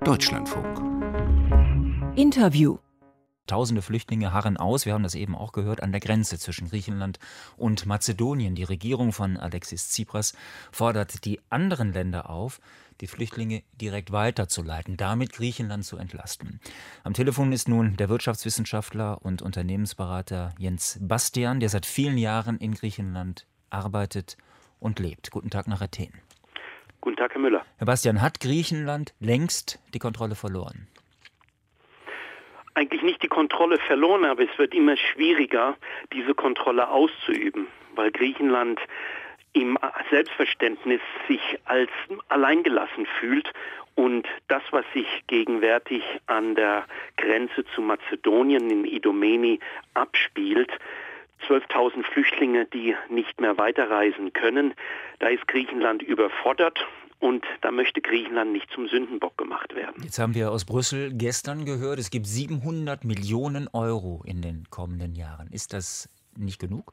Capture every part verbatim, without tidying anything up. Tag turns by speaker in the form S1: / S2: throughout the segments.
S1: Deutschlandfunk.
S2: Interview.
S3: Tausende Flüchtlinge harren aus, wir haben das eben auch gehört, an der Grenze zwischen Griechenland und Mazedonien. Die Regierung von Alexis Tsipras fordert die anderen Länder auf, die Flüchtlinge direkt weiterzuleiten, damit Griechenland zu entlasten. Am Telefon ist nun der Wirtschaftswissenschaftler und Unternehmensberater Jens Bastian, der seit vielen Jahren in Griechenland arbeitet und lebt. Guten Tag nach Athen.
S4: Guten Tag, Herr Müller.
S3: Herr Bastian, hat Griechenland längst die Kontrolle verloren?
S4: Eigentlich nicht die Kontrolle verloren, aber es wird immer schwieriger, diese Kontrolle auszuüben, weil Griechenland im Selbstverständnis sich als alleingelassen fühlt und das, was sich gegenwärtig an der Grenze zu Mazedonien in Idomeni abspielt, zwölftausend Flüchtlinge, die nicht mehr weiterreisen können, da ist Griechenland überfordert. Und da möchte Griechenland nicht zum Sündenbock gemacht werden.
S3: Jetzt haben wir aus Brüssel gestern gehört, es gibt siebenhundert Millionen Euro in den kommenden Jahren. Ist das nicht genug?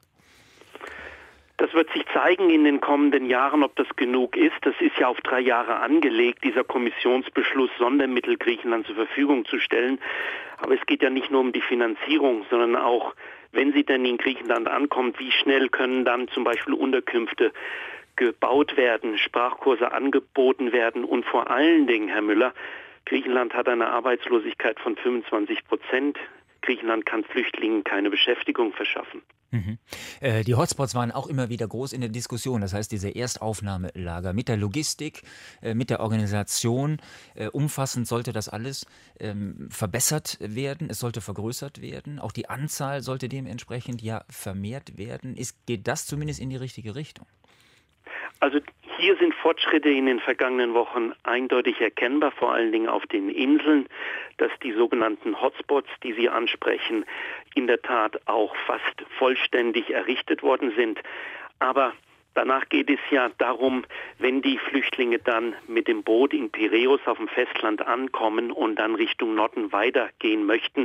S4: Das wird sich zeigen in den kommenden Jahren, ob das genug ist. Das ist ja auf drei Jahre angelegt, dieser Kommissionsbeschluss, Sondermittel Griechenland zur Verfügung zu stellen. Aber es geht ja nicht nur um die Finanzierung, sondern auch, wenn sie denn in Griechenland ankommt, wie schnell können dann zum Beispiel Unterkünfte gebaut werden, Sprachkurse angeboten werden und vor allen Dingen, Herr Müller, Griechenland hat eine Arbeitslosigkeit von fünfundzwanzig Prozent. Griechenland kann Flüchtlingen keine Beschäftigung verschaffen.
S3: Mhm. Äh, die Hotspots waren auch immer wieder groß in der Diskussion. Das heißt, diese Erstaufnahmelager mit der Logistik, äh, mit der Organisation, äh, umfassend sollte das alles ähm, verbessert werden. Es sollte vergrößert werden. Auch die Anzahl sollte dementsprechend ja vermehrt werden. Ist, geht das zumindest in die richtige Richtung?
S4: Also hier sind Fortschritte in den vergangenen Wochen eindeutig erkennbar, vor allen Dingen auf den Inseln, dass die sogenannten Hotspots, die Sie ansprechen, in der Tat auch fast vollständig errichtet worden sind. Aber danach geht es ja darum, wenn die Flüchtlinge dann mit dem Boot in Piräus auf dem Festland ankommen und dann Richtung Norden weitergehen möchten,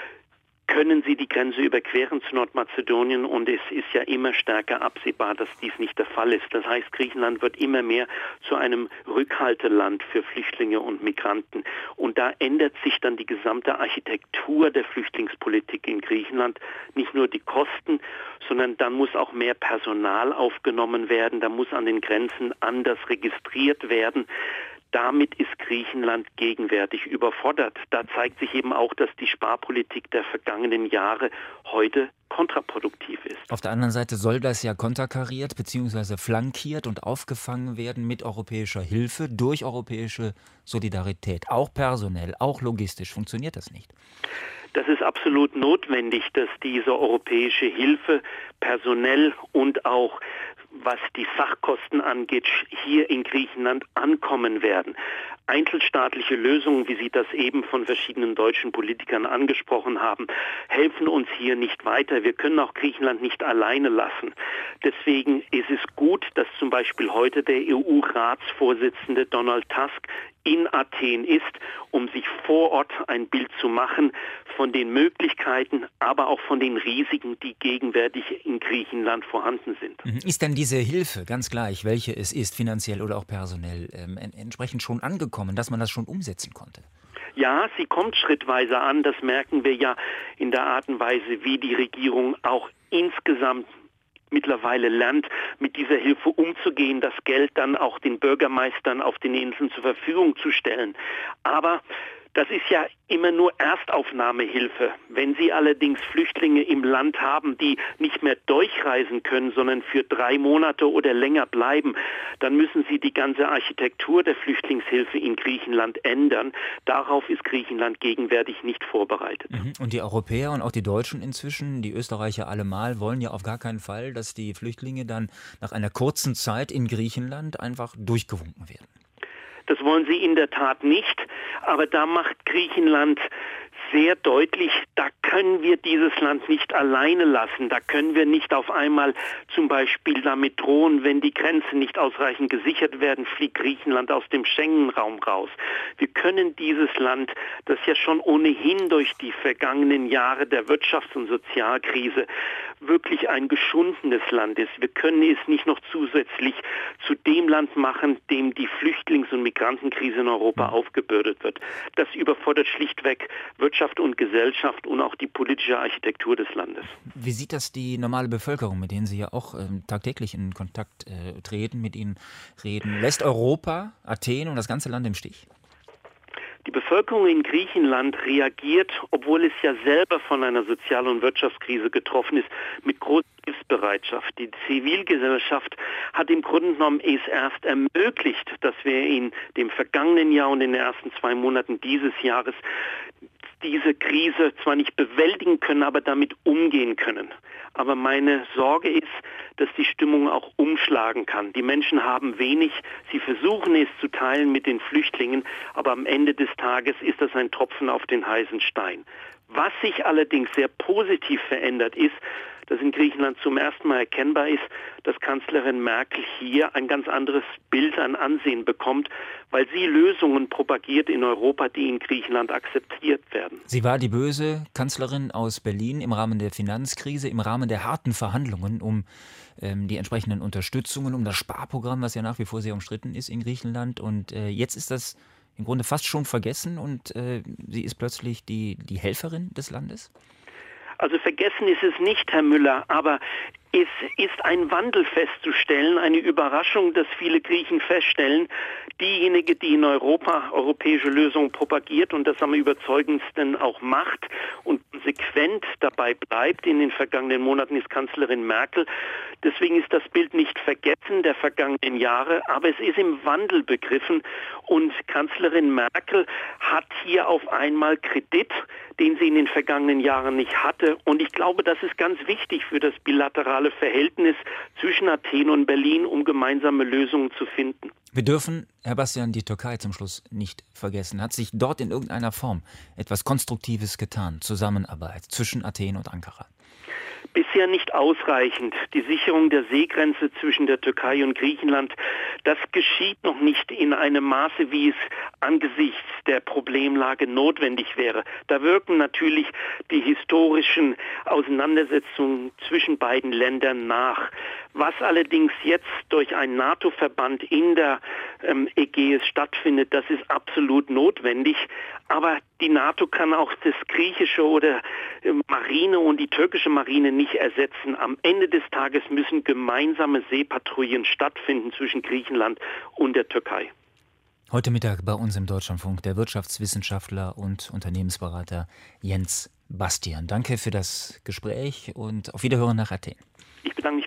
S4: können sie die Grenze überqueren zu Nordmazedonien und es ist ja immer stärker absehbar, dass dies nicht der Fall ist. Das heißt, Griechenland wird immer mehr zu einem Rückhalteland für Flüchtlinge und Migranten. Und da ändert sich dann die gesamte Architektur der Flüchtlingspolitik in Griechenland. Nicht nur die Kosten, sondern dann muss auch mehr Personal aufgenommen werden, da muss an den Grenzen anders registriert werden. Damit ist Griechenland gegenwärtig überfordert. Da zeigt sich eben auch, dass die Sparpolitik der vergangenen Jahre heute kontraproduktiv ist.
S3: Auf der anderen Seite soll das ja konterkariert bzw. flankiert und aufgefangen werden mit europäischer Hilfe durch europäische Solidarität. Auch personell, auch logistisch funktioniert das nicht.
S4: Das ist absolut notwendig, dass diese europäische Hilfe personell und auch was die Sachkosten angeht, hier in Griechenland ankommen werden. Einzelstaatliche Lösungen, wie Sie das eben von verschiedenen deutschen Politikern angesprochen haben, helfen uns hier nicht weiter. Wir können auch Griechenland nicht alleine lassen. Deswegen ist es gut, dass zum Beispiel heute der E U-Ratsvorsitzende Donald Tusk in Athen ist, um sich vor Ort ein Bild zu machen von den Möglichkeiten, aber auch von den Risiken, die gegenwärtig in Griechenland vorhanden sind.
S3: Ist denn diese Hilfe, ganz gleich, welche es ist, finanziell oder auch personell, ähm, entsprechend schon angekommen, dass man das schon umsetzen konnte?
S4: Ja, sie kommt schrittweise an. Das merken wir ja in der Art und Weise, wie die Regierung auch insgesamt mittlerweile lernt, mit dieser Hilfe umzugehen, das Geld dann auch den Bürgermeistern auf den Inseln zur Verfügung zu stellen. Aber das ist ja immer nur Erstaufnahmehilfe. Wenn Sie allerdings Flüchtlinge im Land haben, die nicht mehr durchreisen können, sondern für drei Monate oder länger bleiben, dann müssen Sie die ganze Architektur der Flüchtlingshilfe in Griechenland ändern. Darauf ist Griechenland gegenwärtig nicht vorbereitet.
S3: Und die Europäer und auch die Deutschen inzwischen, die Österreicher allemal, wollen ja auf gar keinen Fall, dass die Flüchtlinge dann nach einer kurzen Zeit in Griechenland einfach durchgewunken werden.
S4: Das wollen sie in der Tat nicht, aber da macht Griechenland sehr deutlich, da können wir dieses Land nicht alleine lassen. Da können wir nicht auf einmal zum Beispiel damit drohen, wenn die Grenzen nicht ausreichend gesichert werden, fliegt Griechenland aus dem Schengen-Raum raus. Wir können dieses Land, das ja schon ohnehin durch die vergangenen Jahre der Wirtschafts- und Sozialkrise wirklich ein geschundenes Land ist. Wir können es nicht noch zusätzlich zu dem Land machen, dem die Flüchtlings- und Migrantenkrise in Europa aufgebürdet wird. Das überfordert schlichtweg Wirtschaft und Gesellschaft und auch die politische Architektur des Landes.
S3: Wie sieht das die normale Bevölkerung, mit denen Sie ja auch ähm, tagtäglich in Kontakt äh, treten, mit ihnen reden? Lässt Europa, Athen und das ganze Land im Stich?
S4: Die Bevölkerung in Griechenland reagiert, obwohl es ja selber von einer Sozial- und Wirtschaftskrise getroffen ist, mit großer Hilfsbereitschaft. Die Zivilgesellschaft hat im Grunde genommen es erst ermöglicht, dass wir in dem vergangenen Jahr und in den ersten zwei Monaten dieses Jahres diese Krise zwar nicht bewältigen können, aber damit umgehen können. Aber meine Sorge ist, dass die Stimmung auch umschlagen kann. Die Menschen haben wenig, sie versuchen es zu teilen mit den Flüchtlingen, aber am Ende des Tages ist das ein Tropfen auf den heißen Stein. Was sich allerdings sehr positiv verändert ist, dass in Griechenland zum ersten Mal erkennbar ist, dass Kanzlerin Merkel hier ein ganz anderes Bild an Ansehen bekommt, weil sie Lösungen propagiert in Europa, die in Griechenland akzeptiert werden.
S3: Sie war die böse Kanzlerin aus Berlin im Rahmen der Finanzkrise, im Rahmen der harten Verhandlungen um ähm, die entsprechenden Unterstützungen, um das Sparprogramm, was ja nach wie vor sehr umstritten ist in Griechenland. Und äh, jetzt ist das im Grunde fast schon vergessen und äh, sie ist plötzlich die, die Helferin des Landes?
S4: Also vergessen ist es nicht, Herr Müller, aber es ist ein Wandel festzustellen, eine Überraschung, dass viele Griechen feststellen, diejenige, die in Europa europäische Lösungen propagiert und das am überzeugendsten auch macht und konsequent dabei bleibt in den vergangenen Monaten, ist Kanzlerin Merkel. Deswegen ist das Bild nicht vergessen der vergangenen Jahre, aber es ist im Wandel begriffen und Kanzlerin Merkel hat hier auf einmal Kredit, den sie in den vergangenen Jahren nicht hatte. Und ich glaube, das ist ganz wichtig für das bilaterale Verhältnis zwischen Athen und Berlin, um gemeinsame Lösungen zu finden.
S3: Wir dürfen, Herr Bastian, die Türkei zum Schluss nicht vergessen. Hat sich dort in irgendeiner Form etwas Konstruktives getan, Zusammenarbeit zwischen Athen und Ankara?
S4: Bisher nicht ausreichend. Die Sicherung der Seegrenze zwischen der Türkei und Griechenland, das geschieht noch nicht in einem Maße, wie es angesichts der Problemlage notwendig wäre. Da wirken natürlich die historischen Auseinandersetzungen zwischen beiden Ländern nach. Was allerdings jetzt durch einen NATO-Verband in der ähm, Ägäis stattfindet, das ist absolut notwendig. Aber die NATO kann auch das griechische oder äh, Marine und die türkische Marine nicht ersetzen. Am Ende des Tages müssen gemeinsame Seepatrouillen stattfinden zwischen Griechenland und der Türkei.
S3: Heute Mittag bei uns im Deutschlandfunk der Wirtschaftswissenschaftler und Unternehmensberater Jens Bastian. Danke für das Gespräch und auf Wiederhören nach Athen.
S4: Ich bedanke mich.